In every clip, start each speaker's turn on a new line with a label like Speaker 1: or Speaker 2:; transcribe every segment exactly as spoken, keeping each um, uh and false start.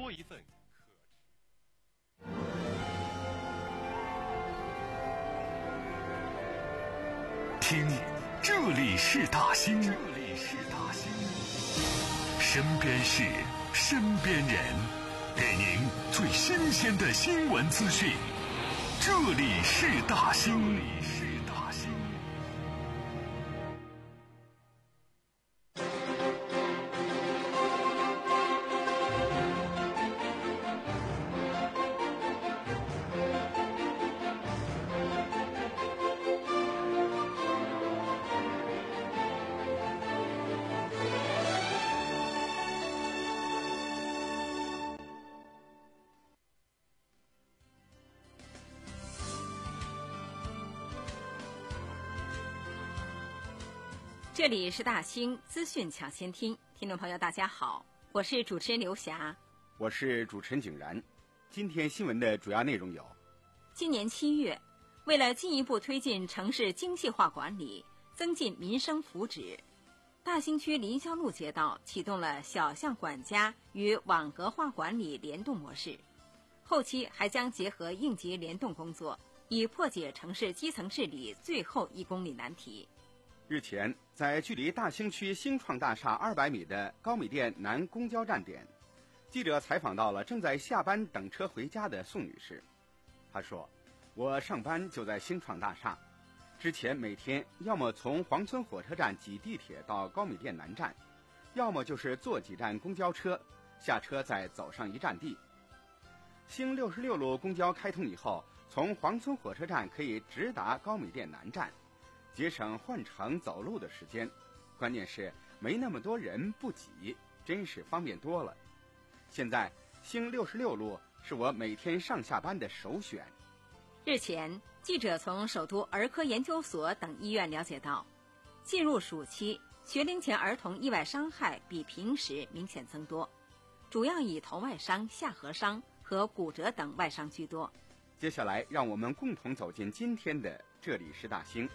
Speaker 1: 多一份可
Speaker 2: 听，这里是大兴，这里是大兴，身边事，身边人，给您最新鲜的新闻资讯。这里是大兴，这里是大兴。
Speaker 3: 这里是大兴资讯抢先听，听众朋友大家好，我是主持人刘霞，
Speaker 4: 我是主持人景然。今天新闻的主要内容有：
Speaker 3: 今年七月，为了进一步推进城市精细化管理，增进民生福祉，大兴区林霄路街道启动了小巷管家与网格化管理联动模式，后期还将结合应急联动工作，以破解城市基层治理最后一公里难题。
Speaker 4: 日前，在距离大兴区新创大厦二百米的高米店南公交站点，记者采访到了正在下班等车回家的宋女士。她说：“我上班就在新创大厦，之前每天要么从黄村火车站挤地铁到高米店南站，要么就是坐几站公交车，下车再走上一站地。兴六十六路公交开通以后，从黄村火车站可以直达高米店南站，节省换乘走路的时间，关键是没那么多人，不挤，真是方便多了。现在兴六十六路是我每天上下班的首选。”
Speaker 3: 日前，记者从首都儿科研究所等医院了解到，进入暑期，学龄前儿童意外伤害比平时明显增多，主要以头外伤、下颌伤和骨折等外伤居多。
Speaker 4: 接下来让我们共同走进今天的这里是大兴。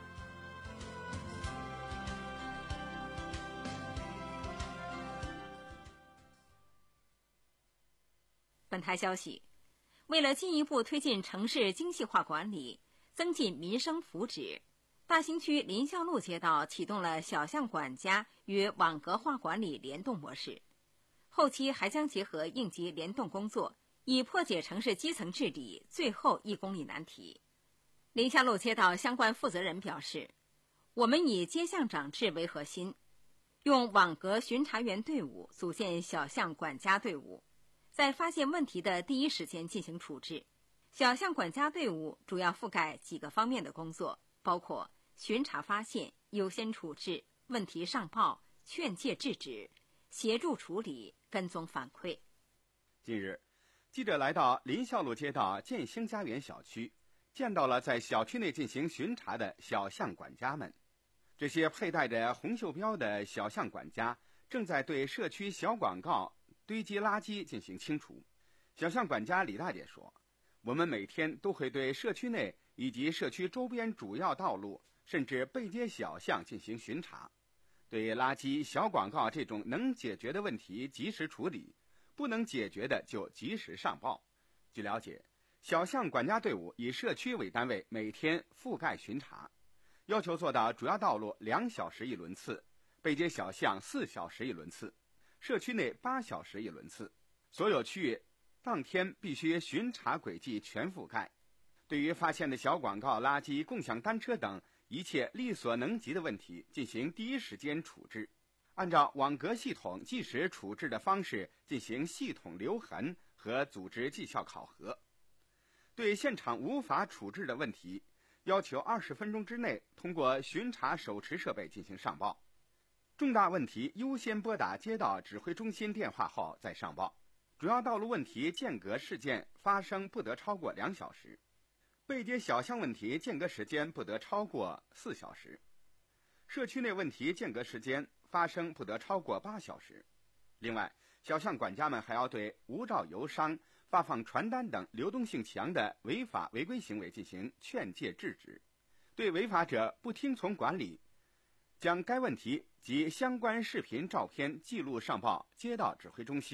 Speaker 3: 本台消息，为了进一步推进城市精细化管理，增进民生福祉，大兴区林霄路街道启动了小巷管家与网格化管理联动模式，后期还将结合应急联动工作，以破解城市基层治理最后一公里难题。林霄路街道相关负责人表示，我们以街巷长制为核心，用网格巡查员队伍组建小巷管家队伍，在发现问题的第一时间进行处置。小巷管家队伍主要覆盖几个方面的工作，包括巡查发现、优先处置、问题上报、劝诫制止、协助处理、跟踪反馈。
Speaker 4: 近日，记者来到林霄路街道建兴家园小区，见到了在小区内进行巡查的小巷管家们。这些佩戴着红袖标的小巷管家正在对社区小广告堆积垃圾进行清除。小巷管家李大姐说，我们每天都会对社区内以及社区周边主要道路甚至背街小巷进行巡查，对垃圾、小广告这种能解决的问题及时处理，不能解决的就及时上报。据了解，小巷管家队伍以社区为单位，每天覆盖巡查，要求做到主要道路两小时一轮次，背街小巷四小时一轮次，社区内八小时一轮次，所有区域当天必须巡查轨迹全覆盖。对于发现的小广告、垃圾、共享单车等一切力所能及的问题进行第一时间处置，按照网格系统即时处置的方式进行系统留痕和组织绩效考核。对现场无法处置的问题，要求二十分钟之内通过巡查手持设备进行上报。重大问题优先拨打街道指挥中心电话后再上报。主要道路问题间隔事件发生不得超过两小时，背街小巷问题间隔时间不得超过四小时，社区内问题间隔时间发生不得超过八小时。另外，小巷管家们还要对无照游商、发放传单等流动性强的违法违规行为进行劝诫制止，对违法者不听从管理，将该问题及相关视频照片记录上报街道指挥中心、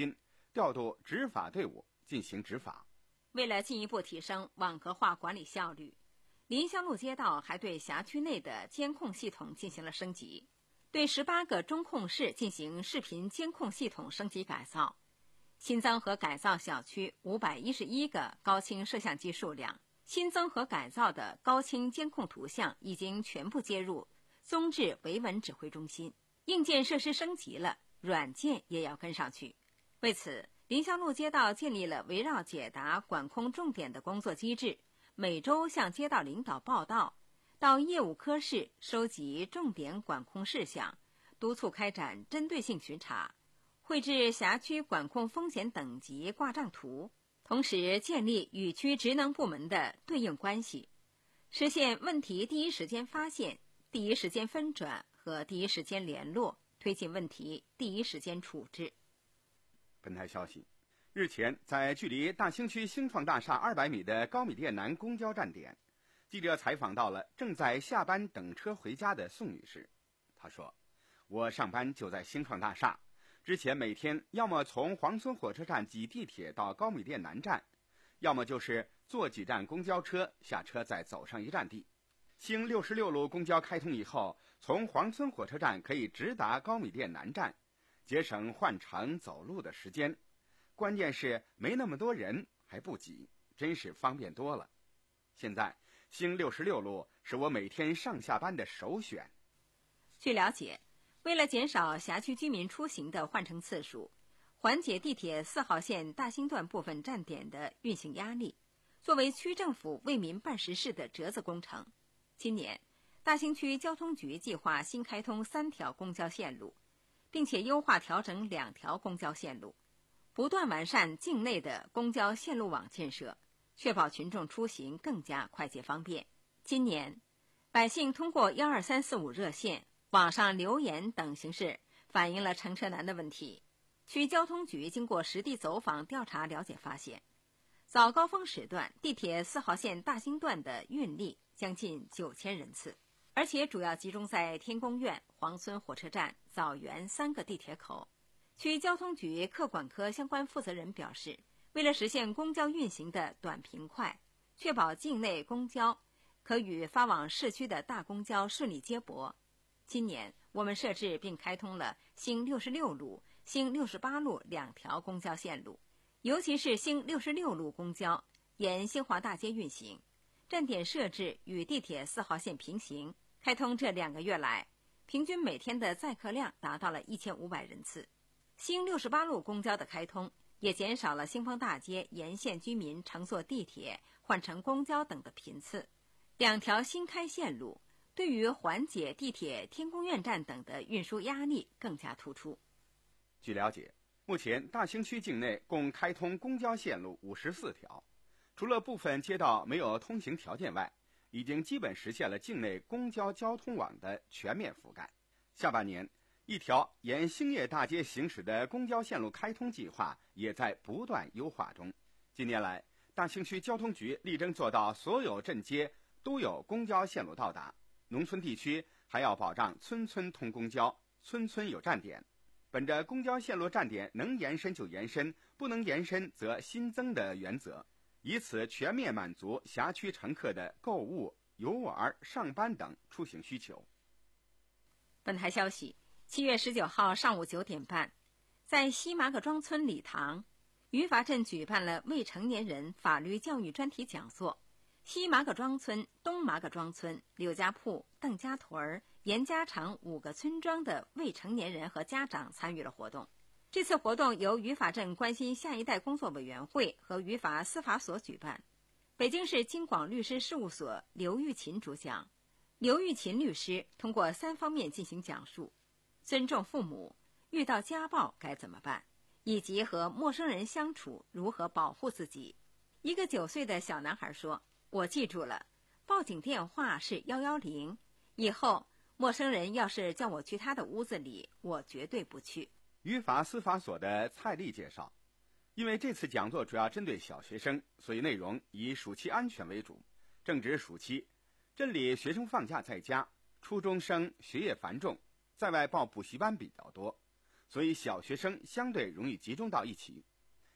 Speaker 4: 调度执法队伍进行执法。
Speaker 3: 为了进一步提升网格化管理效率，林香路街道还对辖区内的监控系统进行了升级，对十八个中控室进行视频监控系统升级改造，新增和改造小区五百一十一个高清摄像机数量，新增和改造的高清监控图像已经全部接入综治维稳指挥中心。硬件设施升级了，软件也要跟上去。为此，林香路街道建立了围绕解答管控重点的工作机制，每周向街道领导报到，到业务科室收集重点管控事项，督促开展针对性巡查，绘制辖区管控风险等级挂账图，同时建立与区职能部门的对应关系，实现问题第一时间发现、第一时间分转和第一时间联络，推进问题第一时间处置。
Speaker 4: 本台消息，日前在距离大兴区兴创大厦二百米的高米店南公交站点，记者采访到了正在下班等车回家的宋女士。她说，我上班就在兴创大厦，之前每天要么从黄村火车站挤地铁到高米店南站，要么就是坐几站公交车，下车再走上一站地。兴六十六路公交开通以后，从黄村火车站可以直达高米店南站，节省换乘走路的时间，关键是没那么多人，还不挤，真是方便多了。现在兴六十六路是我每天上下班的首选。
Speaker 3: 据了解，为了减少辖区居民出行的换乘次数，缓解地铁四号线大兴段部分站点的运行压力，作为区政府为民办实事的折子工程，今年大兴区交通局计划新开通三条公交线路，并且优化调整两条公交线路，不断完善境内的公交线路网建设，确保群众出行更加快捷方便。今年，百姓通过一二三四五热线、网上留言等形式反映了乘车难的问题。区交通局经过实地走访调查了解发现，早高峰时段地铁四号线大兴段的运力将近九千人次，而且主要集中在天宫苑、黄村火车站、枣园三个地铁口。区交通局客管科相关负责人表示，为了实现公交运行的短平快，确保境内公交可与发往市区的大公交顺利接驳，今年我们设置并开通了兴六十六路、兴六十八路两条公交线路，尤其是兴六十六路公交沿兴华大街运行，站点设置与地铁四号线平行。开通这两个月来，平均每天的载客量达到了一千五百人次。兴六十八路公交的开通，也减少了兴丰大街沿线居民乘坐地铁、换乘公交等的频次。两条新开线路对于缓解地铁天宫苑站等的运输压力更加突出。
Speaker 4: 据了解，目前大兴区境内共开通公交线路五十四条，除了部分街道没有通行条件外，已经基本实现了境内公交交通网的全面覆盖。下半年，一条沿兴业大街行驶的公交线路开通计划也在不断优化中。近年来，大兴区交通局力争做到所有镇街都有公交线路到达，农村地区还要保障村村通公交，村村有站点。本着公交线路站点能延伸就延伸，不能延伸则新增的原则，以此全面满足辖区乘客的购物、游玩、上班等出行需求。
Speaker 3: 本台消息，七月十九号上午九点半，在西麻葛庄村礼堂，于法镇举办了未成年人法律教育专题讲座。西麻葛庄村、东麻葛庄村、柳家铺、邓家屯、严家场五个村庄的未成年人和家长参与了活动。这次活动由于法镇关心下一代工作委员会和于法司法所举办，北京市京广律师事务所刘玉琴主讲。刘玉琴律师通过三方面进行讲述：尊重父母、遇到家暴该怎么办，以及和陌生人相处如何保护自己。一个九岁的小男孩说，我记住了，报警电话是一一零，以后陌生人要是叫我去他的屋子里，我绝对不去。
Speaker 4: 于法司法所的蔡丽介绍，因为这次讲座主要针对小学生，所以内容以暑期安全为主。正值暑期，镇里学生放假在家，初中生学业繁重，在外报补习班比较多，所以小学生相对容易集中到一起。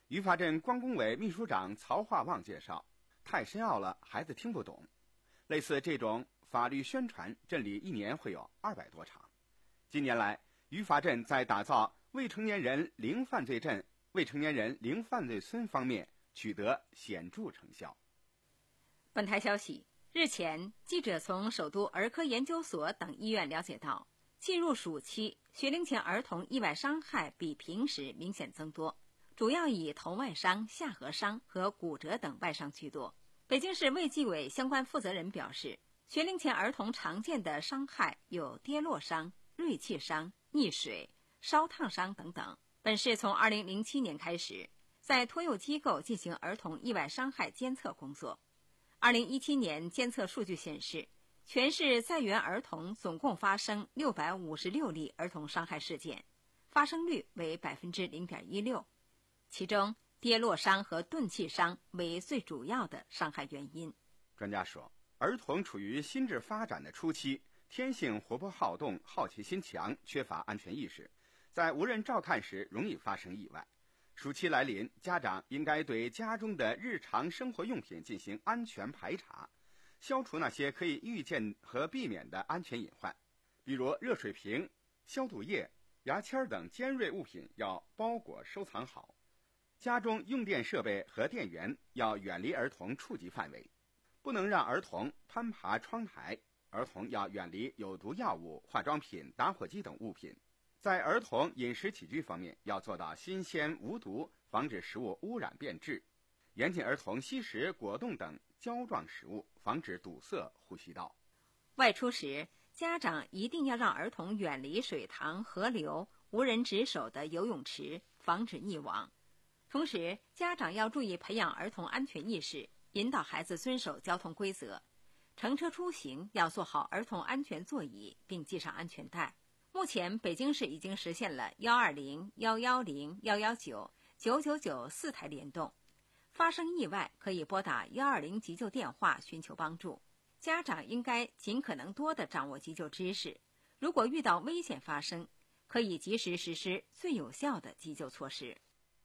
Speaker 4: 于发镇关工委秘书长曹化旺介绍，太深奥了，孩子听不懂。类似这种法律宣传，镇里一年会有二百多场。近年来，于发镇在打造未成年人零犯罪镇、未成年人零犯罪村方面取得显著成效。
Speaker 3: 本台消息，日前，记者从首都儿科研究所等医院了解到，进入暑期，学龄前儿童意外伤害比平时明显增多，主要以头外伤、下颌伤和骨折等外伤居多。北京市卫计委相关负责人表示，学龄前儿童常见的伤害有跌落伤、锐器伤、溺水、烧烫伤等等。本市从二零零七年开始，在托幼机构进行儿童意外伤害监测工作。二零一七年监测数据显示，全市在园儿童总共发生六百五十六例儿童伤害事件，发生率为百分之零点一六，其中跌落伤和钝器伤为最主要的伤害原因。
Speaker 4: 专家说，儿童处于心智发展的初期，天性活泼好动，好奇心强，缺乏安全意识，在无人照看时容易发生意外。暑期来临，家长应该对家中的日常生活用品进行安全排查，消除那些可以预见和避免的安全隐患，比如热水瓶、消毒液、牙签等尖锐物品要包裹收藏好。家中用电设备和电源要远离儿童触及范围，不能让儿童攀爬窗台，儿童要远离有毒药物、化妆品、打火机等物品。在儿童饮食起居方面，要做到新鲜无毒，防止食物污染变质，严禁儿童吸食果冻等胶状食物，防止堵塞呼吸道。
Speaker 3: 外出时，家长一定要让儿童远离水塘、河流、无人值守的游泳池，防止溺亡。同时，家长要注意培养儿童安全意识，引导孩子遵守交通规则。乘车出行要做好儿童安全座椅，并系上安全带。目前，北京市已经实现了一二零、一一零、一一九、九九九四台联动。发生意外可以拨打一二零急救电话寻求帮助。家长应该尽可能多地掌握急救知识，如果遇到危险发生，可以及时实施最有效的急救措施。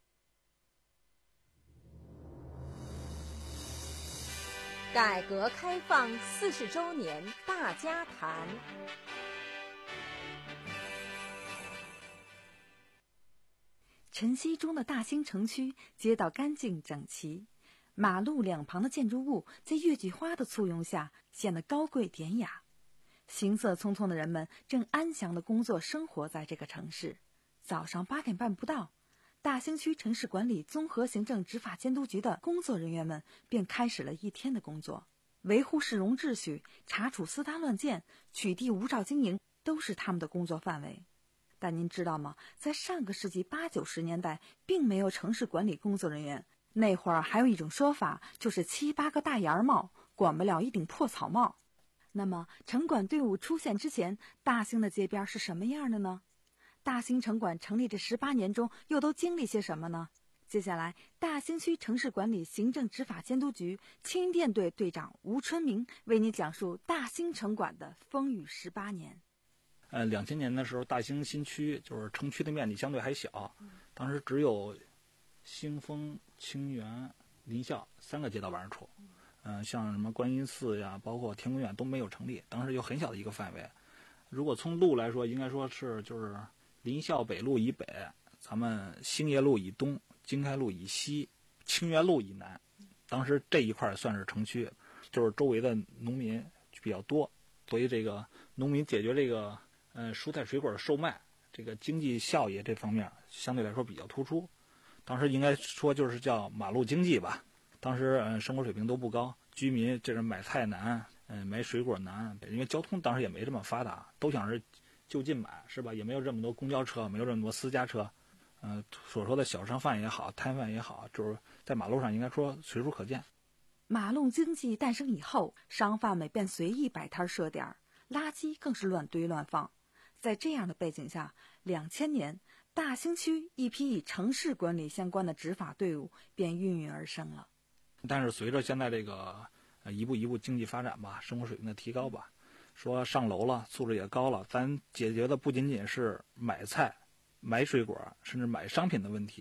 Speaker 3: 改革开放四十周年大家谈。
Speaker 5: 晨曦中的大兴城区，街道干净整齐，马路两旁的建筑物在月季花的簇拥下显得高贵典雅。行色匆匆的人们正安详地工作生活在这个城市。早上八点半不到，大兴区城市管理综合行政执法监督局的工作人员们便开始了一天的工作，维护市容秩序、查处私搭乱建、取缔无照经营都是他们的工作范围。但您知道吗？在上个世纪八九十年代，并没有城市管理工作人员。那会儿还有一种说法，就是七八个大檐帽管不了一顶破草帽。那么，城管队伍出现之前，大兴的街边是什么样的呢？大兴城管成立这十八年中，又都经历些什么呢？接下来，大兴区城市管理行政执法监督局青云店队队长吴春明为您讲述大兴城管的风雨十八年。
Speaker 6: 呃，两千年的时候，大兴新区就是城区的面积相对还小，当时只有兴丰、清源、临校三个街道办事处。嗯、呃，像什么观音寺呀，包括天宫院都没有成立，当时有很小的一个范围。如果从路来说，应该说是就是临校北路以北，咱们兴业路以东，经开路以西，清源路以南。当时这一块算是城区，就是周围的农民比较多，所以这个农民解决这个呃蔬菜水果的售卖，这个经济效益这方面相对来说比较突出。当时应该说就是叫马路经济吧。当时呃生活水平都不高，居民这是买菜难，嗯、呃、买水果难，因为交通当时也没这么发达，都想是就近买，是吧？也没有这么多公交车，没有这么多私家车。呃，所说的小商贩也好，摊贩也好，就是在马路上应该说随处可见。
Speaker 5: 马路经济诞生以后，商贩们便随意摆摊设点，垃圾更是乱堆乱放。在这样的背景下，两千年，大兴区一批与城市管理相关的执法队伍便孕育而生了。
Speaker 6: 但是随着现在这个呃一步一步经济发展吧，生活水平的提高吧，说上楼了，素质也高了，咱解决的不仅仅是买菜、买水果，甚至买商品的问题。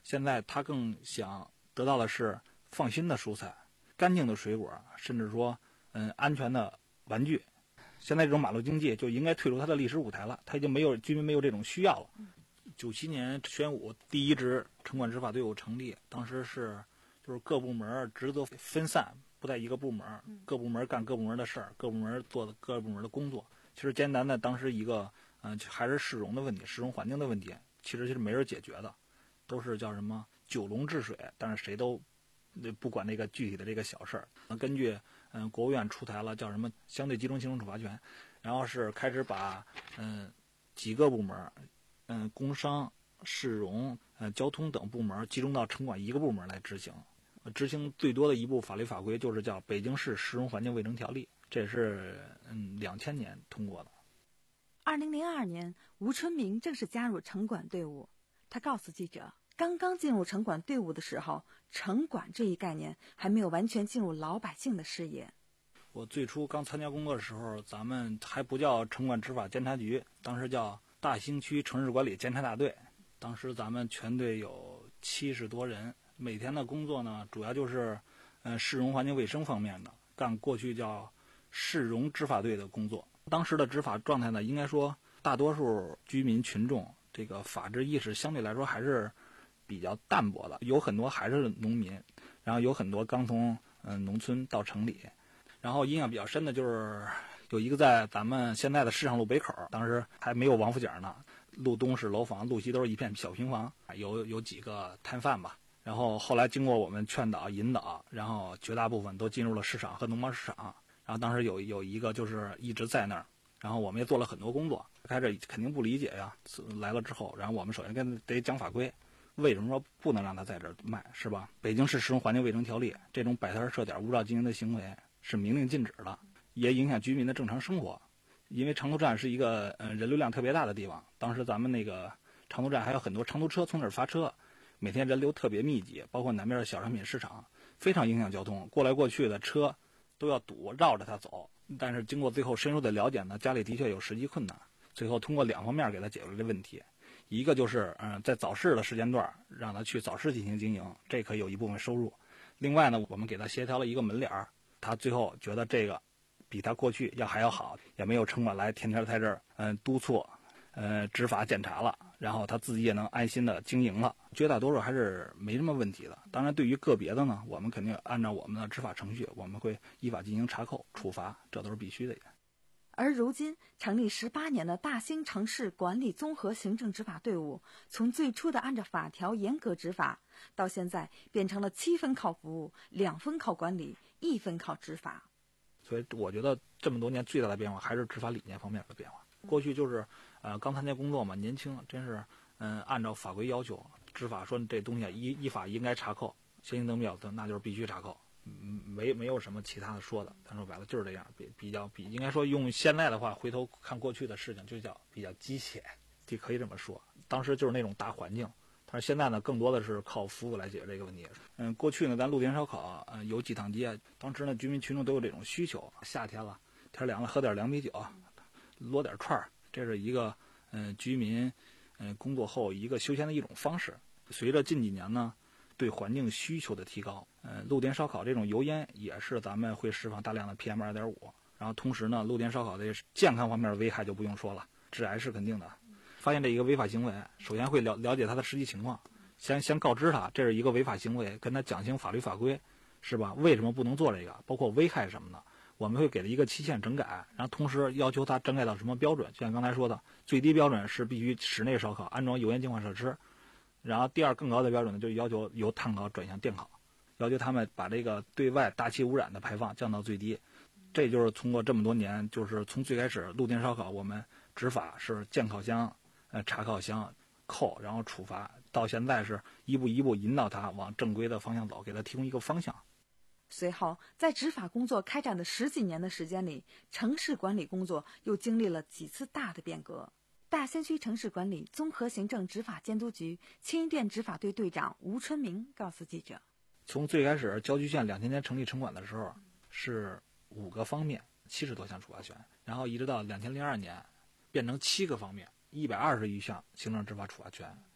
Speaker 6: 现在他更想得到的是放心的蔬菜、干净的水果，甚至说嗯安全的玩具。现在这种马路经济就应该退出它的历史舞台了，它已经没有居民没有这种需要了。九七年宣武第一支城管执法队伍成立，当时是就是各部门职责分散，不在一个部门，各部门干各部门的事儿，各部门做的各部门的工作。其实艰难的当时一个嗯、呃、还是市容的问题，市容环境的问题，其实是没人解决的，都是叫什么九龙治水，但是谁都不管那个具体的这个小事儿。根据嗯、呃、国务院出台了叫什么相对集中行政处罚权，然后是开始把嗯、呃、几个部门嗯、呃、工商、市容、呃交通等部门集中到城管一个部门来执行。执行最多的一部法律法规就是叫《北京市市容环境卫生条例》，这也是嗯两千年通过的。
Speaker 5: 二零零二年，吴春明正式加入城管队伍。他告诉记者，刚刚进入城管队伍的时候，城管这一概念还没有完全进入老百姓的视野。
Speaker 6: 我最初刚参加工作的时候，咱们还不叫城管执法监察局，当时叫大兴区城市管理监察大队。当时咱们全队有七十多人，每天的工作呢，主要就是呃市容环境卫生方面的，干过去叫市容执法队的工作。当时的执法状态呢，应该说大多数居民群众这个法治意识相对来说还是比较淡薄的，有很多还是农民，然后有很多刚从嗯、呃、农村到城里。然后印象比较深的就是有一个在咱们现在的市场路北口，当时还没有王府井呢，路东是楼房，路西都是一片小平房，有有几个摊贩吧。然后后来经过我们劝导引导，然后绝大部分都进入了市场和农贸市场。然后当时有有一个就是一直在那儿，然后我们也做了很多工作。开始肯定不理解呀，来了之后，然后我们首先跟得讲法规，为什么说不能让他在这儿卖，是吧？北京市市容环境卫生条例这种摆摊设点无照经营的行为是明令禁止的，也影响居民的正常生活。因为长途站是一个呃人流量特别大的地方，当时咱们那个长途站还有很多长途车从那儿发车，每天人流特别密集，包括南边的小商品市场，非常影响交通，过来过去的车都要堵，绕着它走。但是经过最后深入的了解呢，家里的确有实际困难，最后通过两方面给他解决了这问题。一个就是嗯、呃，在早市的时间段让他去早市进行经营，这可以有一部分收入。另外呢，我们给他协调了一个门脸儿，他最后觉得这个比他过去要还要好，也没有城管来天天在这儿嗯督促呃执法检查了，然后他自己也能安心的经营了。绝大多数还是没什么问题的。当然对于个别的呢，我们肯定按照我们的执法程序，我们会依法进行查扣处罚，这都是必须的。
Speaker 5: 而如今成立十八年的大兴城市管理综合行政执法队伍，从最初的按照法条严格执法，到现在变成了七分靠服务，两分靠管理，一分靠执法。
Speaker 6: 所以我觉得这么多年最大的变化还是执法理念方面的变化。过去就是呃刚参加工作嘛，年轻，真是嗯、呃、按照法规要求执法，说这东西依依法应该查扣，先行灯标的那就是必须查扣。嗯，没没有什么其他的说的，咱说白了就是这样，比比较比应该说用现在的话，回头看过去的事情就叫比较机械，就可以这么说。当时就是那种大环境，但是现在呢，更多的是靠服务来解决这个问题。嗯，过去呢，咱路边烧烤，嗯、呃，有几趟街，当时呢，居民群众都有这种需求，夏天了，天凉了，喝点凉啤酒，摞点串儿，这是一个嗯、呃、居民嗯、呃、工作后一个休闲的一种方式。随着近几年呢，对环境需求的提高，呃，路边烧烤这种油烟也是咱们会释放大量的 P M 二点五， 然后同时呢，路边烧烤的健康方面的危害就不用说了，致癌是肯定的。发现这一个违法行为，首先会了了解他的实际情况，先先告知他这是一个违法行为，跟他讲清法律法规，是吧？为什么不能做这个？包括危害什么的，我们会给他一个期限整改，然后同时要求他整改到什么标准？就像刚才说的，最低标准是必须室内烧烤安装油烟净化设施。然后第二更高的标准呢，就要求由碳烤转向电烤，要求他们把这个对外大气污染的排放降到最低。这就是通过这么多年，就是从最开始路边烧烤我们执法是建烤箱、呃查烤箱、扣，然后处罚，到现在是一步一步引导他往正规的方向走，给他提供一个方向。
Speaker 5: 随后，在执法工作开展的十几年的时间里，城市管理工作又经历了几次大的变革。大兴区城市管理综合行政执法监督局青衣店执法队队长吴春明告诉记者，
Speaker 6: 从最开始郊区县两千年成立城管的时候是五个方面七十多项处罚权，然后一直到两千零二年变成七个方面一百二十余项行政执法处罚权，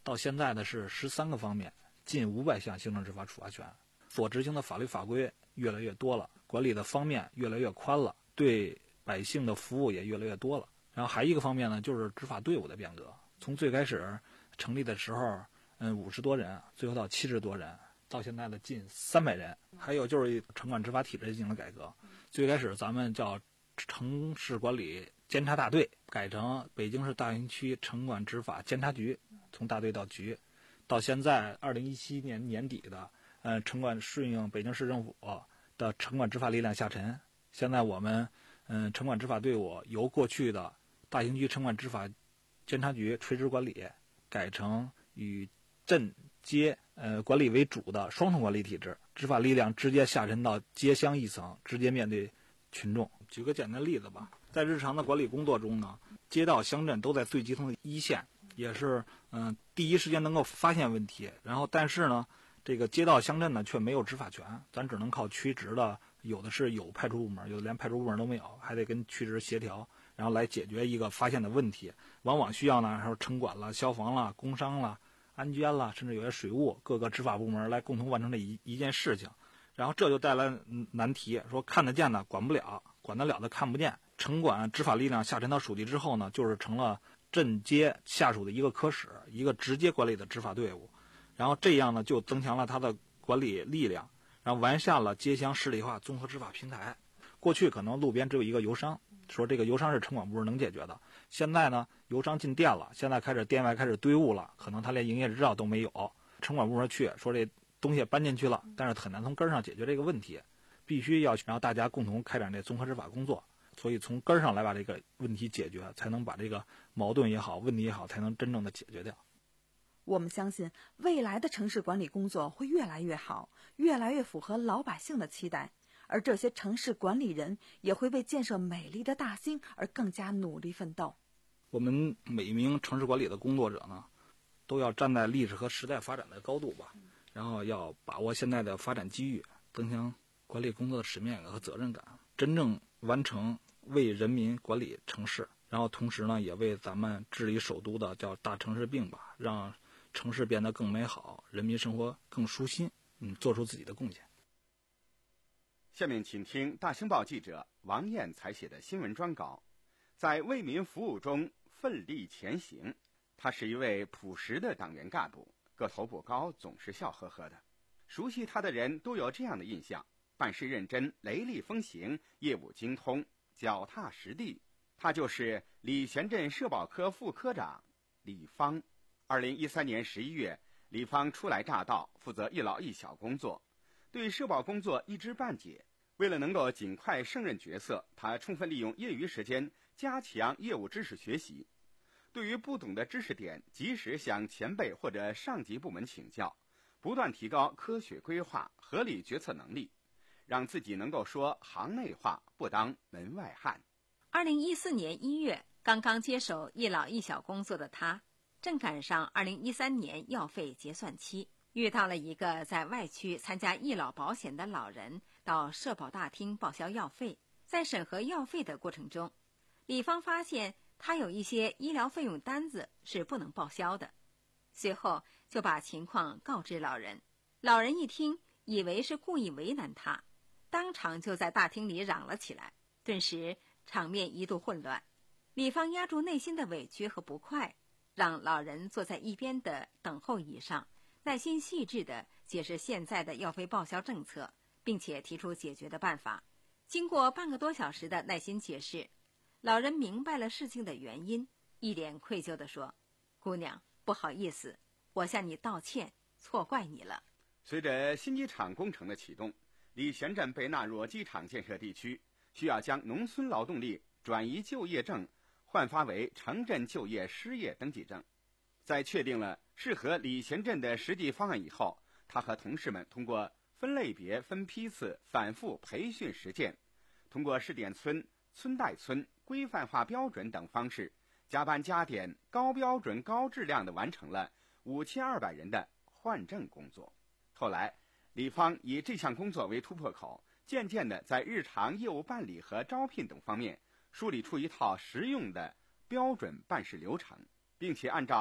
Speaker 6: 到现在呢是十三个方面，近五百项行政执法处罚权，所执行的法律法规越来越多了，管理的方面越来越宽了，对百姓的服务也越来越多了。然后还一个方面呢，就是执法队伍的变革，从最开始成立的时候，嗯，五十多人，最后到七十多人，到现在的近三百人。还有就是城管执法体制进行了改革，最开始咱们叫城市管理监察大队，改成北京市大兴区城管执法监察局，从大队到局，到现在二零一七年年底的，呃，城管顺应北京市政府的城管执法力量下沉。现在我们，嗯、呃，城管执法队伍由过去的大兴区城管执法监察局垂直管理，改成以镇街呃管理为主的双重管理体制，执法力量直接下沉到街乡一层，直接面对群众。举个简单例子吧，在日常的管理工作中呢，街道乡镇都在最基层的一线，也是嗯、呃、第一时间能够发现问题。然后但是呢，这个街道乡镇呢却没有执法权，咱只能靠区直的，有的是有派出部门，有的连派出部门都没有，还得跟区直协调，然后来解决一个发现的问题。往往需要呢，还有城管了、消防了、工商了、安监了，甚至有些水务，各个执法部门来共同完成这一一件事情。然后这就带来难题，说看得见的管不了，管得了的看不见。城管执法力量下沉到属地之后呢，就是成了镇街下属的一个科室，一个直接管理的执法队伍。然后这样呢，就增强了它的管理力量，然后完善了街乡市里化综合执法平台。过去可能路边只有一个邮商，说这个邮商是城管部门能解决的。现在呢，邮商进店了，现在开始店外开始堆物了，可能他连营业执照都没有。城管部门去说这东西搬进去了，但是很难从根儿上解决这个问题，必须要让大家共同开展这综合执法工作。所以从根儿上来把这个问题解决，才能把这个矛盾也好，问题也好，才能真正的解决掉。
Speaker 5: 我们相信未来的城市管理工作会越来越好，越来越符合老百姓的期待，而这些城市管理人也会为建设美丽的大兴而更加努力奋斗。
Speaker 6: 我们每一名城市管理的工作者呢，都要站在历史和时代发展的高度吧，然后要把握现在的发展机遇，增强管理工作的使命感和责任感，真正完成为人民管理城市。然后同时呢，也为咱们治理首都的叫大城市病吧，让城市变得更美好，人民生活更舒心，嗯，做出自己的贡献。
Speaker 4: 下面请听大兴报记者王燕采写的新闻专稿，在为民服务中奋力前行。他是一位朴实的党员干部，个头不高，总是笑呵呵的。熟悉他的人都有这样的印象：办事认真，雷厉风行，业务精通，脚踏实地。他就是礼贤镇社保科副科长李芳。二零一三年十一月，李芳初来乍到，负责一老一小工作，对社保工作一知半解。为了能够尽快胜任角色，他充分利用业余时间加强业务知识学习。对于不懂的知识点，及时向前辈或者上级部门请教，不断提高科学规划、合理决策能力，让自己能够说行内话，不当门外汉。
Speaker 3: 二零一四年一月，刚刚接手一老一小工作的他，正赶上二零一三年药费结算期，遇到了一个在外区参加医老保险的老人到社保大厅报销药费。在审核药费的过程中，李芳发现他有一些医疗费用单子是不能报销的，随后就把情况告知老人。老人一听，以为是故意为难他，当场就在大厅里嚷了起来，顿时场面一度混乱。李芳压住内心的委屈和不快，让老人坐在一边的等候椅上，耐心细致地解释现在的药费报销政策，并且提出解决的办法。经过半个多小时的耐心解释，老人明白了事情的原因，一脸愧疚地说：“姑娘，不好意思，我向你道歉，错怪你了。”
Speaker 4: 随着新机场工程的启动，礼贤镇被纳入机场建设地区，需要将农村劳动力转移就业证换发为城镇就业失业登记证。在确定了适合礼贤镇的实际方案以后，他和同事们通过分类别、分批次、反复培训实践，通过试点村、村带村、规范化标准等方式，加班加点、高标准、高质量地完成了五千二百人的换证工作。后来，李芳以这项工作为突破口，渐渐地在日常业务办理和招聘等方面梳理出一套实用的标准办事流程，并且按照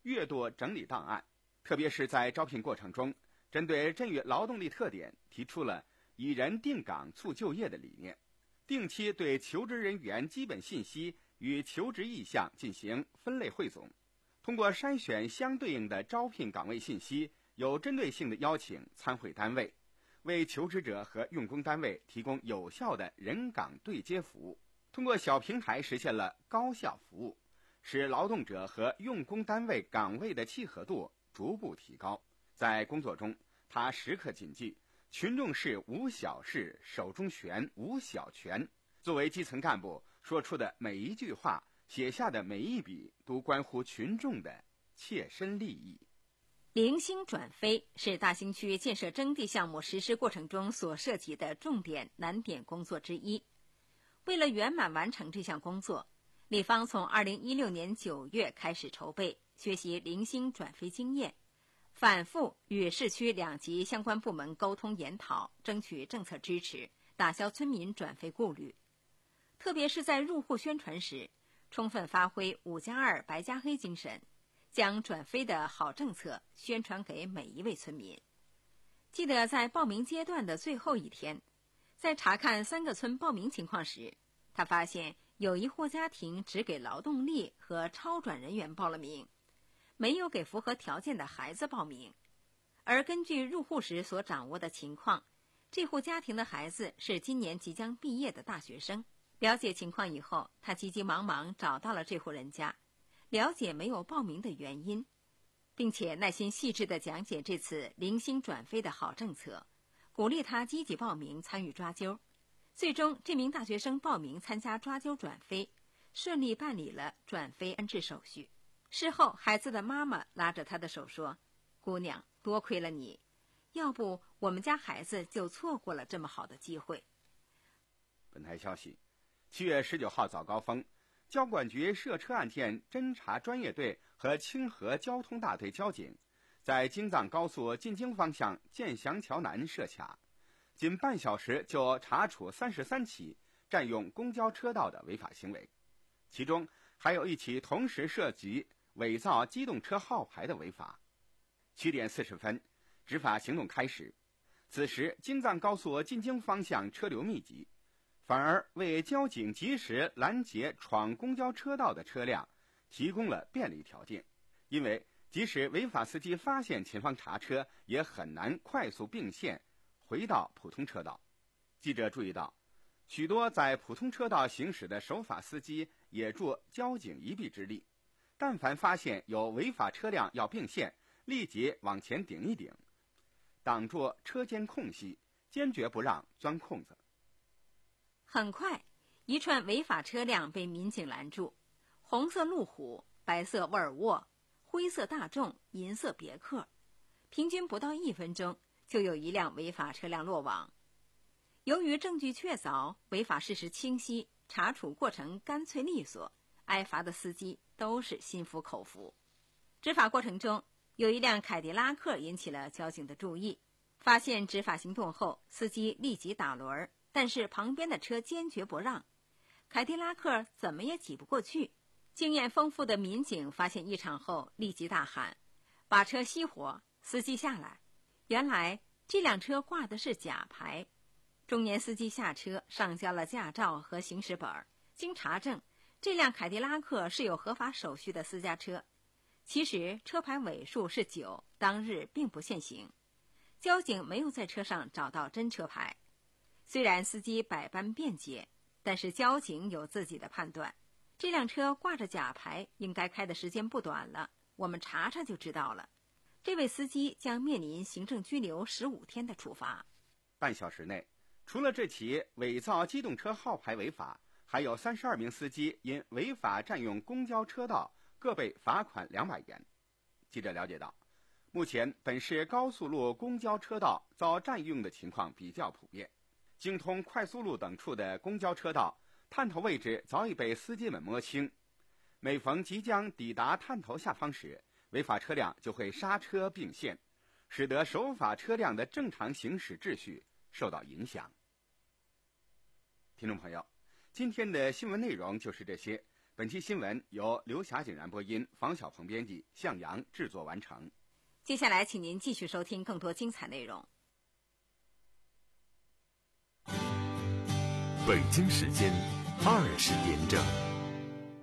Speaker 4: 阅读整理档案，特别是在招聘过程中，针对镇域劳动力特点，提出了以人定岗促就业的理念，定期对求职人员基本信息与求职意向进行分类汇总，通过筛选相对应的招聘岗位信息，有针对性的邀请参会单位，为求职者和用工单位提供有效的人岗对接服务。通过小平台实现了高效服务，使劳动者和用工单位岗位的契合度逐步提高。在工作中，他时刻谨记群众事无小事，手中悬无小权。作为基层干部，说出的每一句话，写下的每一笔，都关乎群众的切身利益。
Speaker 3: 零星转飞是大兴区建设征地项目实施过程中所涉及的重点难点工作之一。为了圆满完成这项工作，立方从二零一六年九月开始筹备，学习零星转飞经验，反复与市区两级相关部门沟通研讨，争取政策支持，打消村民转飞顾虑。特别是在入户宣传时，充分发挥五加二白加黑精神，将转飞的好政策宣传给每一位村民。记得在报名阶段的最后一天，在查看三个村报名情况时，他发现有一户家庭只给劳动力和超转人员报了名，没有给符合条件的孩子报名。而根据入户时所掌握的情况，这户家庭的孩子是今年即将毕业的大学生。了解情况以后，他急急忙忙找到了这户人家，了解没有报名的原因，并且耐心细致地讲解这次零星转飞的好政策，鼓励他积极报名参与抓阄。最终，这名大学生报名参加抓阄转飞，顺利办理了转飞安置手续。事后，孩子的妈妈拉着他的手说：“姑娘，多亏了你，要不我们家孩子就错过了这么好的机会。”
Speaker 4: 本台消息，七月十九号早高峰，交管局涉车案件侦查专业队和清河交通大队交警在京藏高速进京方向建祥桥南设卡，仅半小时就查处三十三起占用公交车道的违法行为，其中还有一起同时涉及伪造机动车号牌的违法。七点四十分，执法行动开始。此时京藏高速进京方向车流密集，反而为交警及时拦截闯公交车道的车辆提供了便利条件。因为即使违法司机发现前方查车，也很难快速并线回到普通车道。记者注意到，许多在普通车道行驶的守法司机也助交警一臂之力，但凡发现有违法车辆要并线，立即往前顶一顶，挡住车间空隙，坚决不让钻空子。
Speaker 3: 很快，一串违法车辆被民警拦住，红色路虎、白色沃尔沃、灰色大众、银色别克，平均不到一分钟就有一辆违法车辆落网。由于证据确凿，违法事实清晰，查处过程干脆利索，挨罚的司机都是心服口服。执法过程中，有一辆凯迪拉克引起了交警的注意，发现执法行动后，司机立即打轮，但是旁边的车坚决不让，凯迪拉克怎么也挤不过去。经验丰富的民警发现异常后，立即大喊：“把车熄火，司机下来！”原来这辆车挂的是假牌。中年司机下车，上交了驾照和行驶本。经查证，这辆凯迪拉克是有合法手续的私家车，其实车牌尾数是九，当日并不限行。交警没有在车上找到真车牌。虽然司机百般辩解，但是交警有自己的判断。这辆车挂着假牌，应该开的时间不短了，我们查查就知道了。这位司机将面临行政拘留十五天的处罚。
Speaker 4: 半小时内，除了这起伪造机动车号牌违法，还有三十二名司机因违法占用公交车道各被罚款两百元。记者了解到，目前本市高速路公交车道遭占用的情况比较普遍，京通快速路等处的公交车道探头位置早已被司机们摸清，每逢即将抵达探头下方时，违法车辆就会刹车并线，使得守法车辆的正常行驶秩序受到影响。听众朋友，今天的新闻内容就是这些， 本期新闻由刘霞景然播音，房小鹏编辑，向阳制作完成。
Speaker 3: 接下来，请您继续收听更多精彩内容。
Speaker 2: 北京时间二十点整。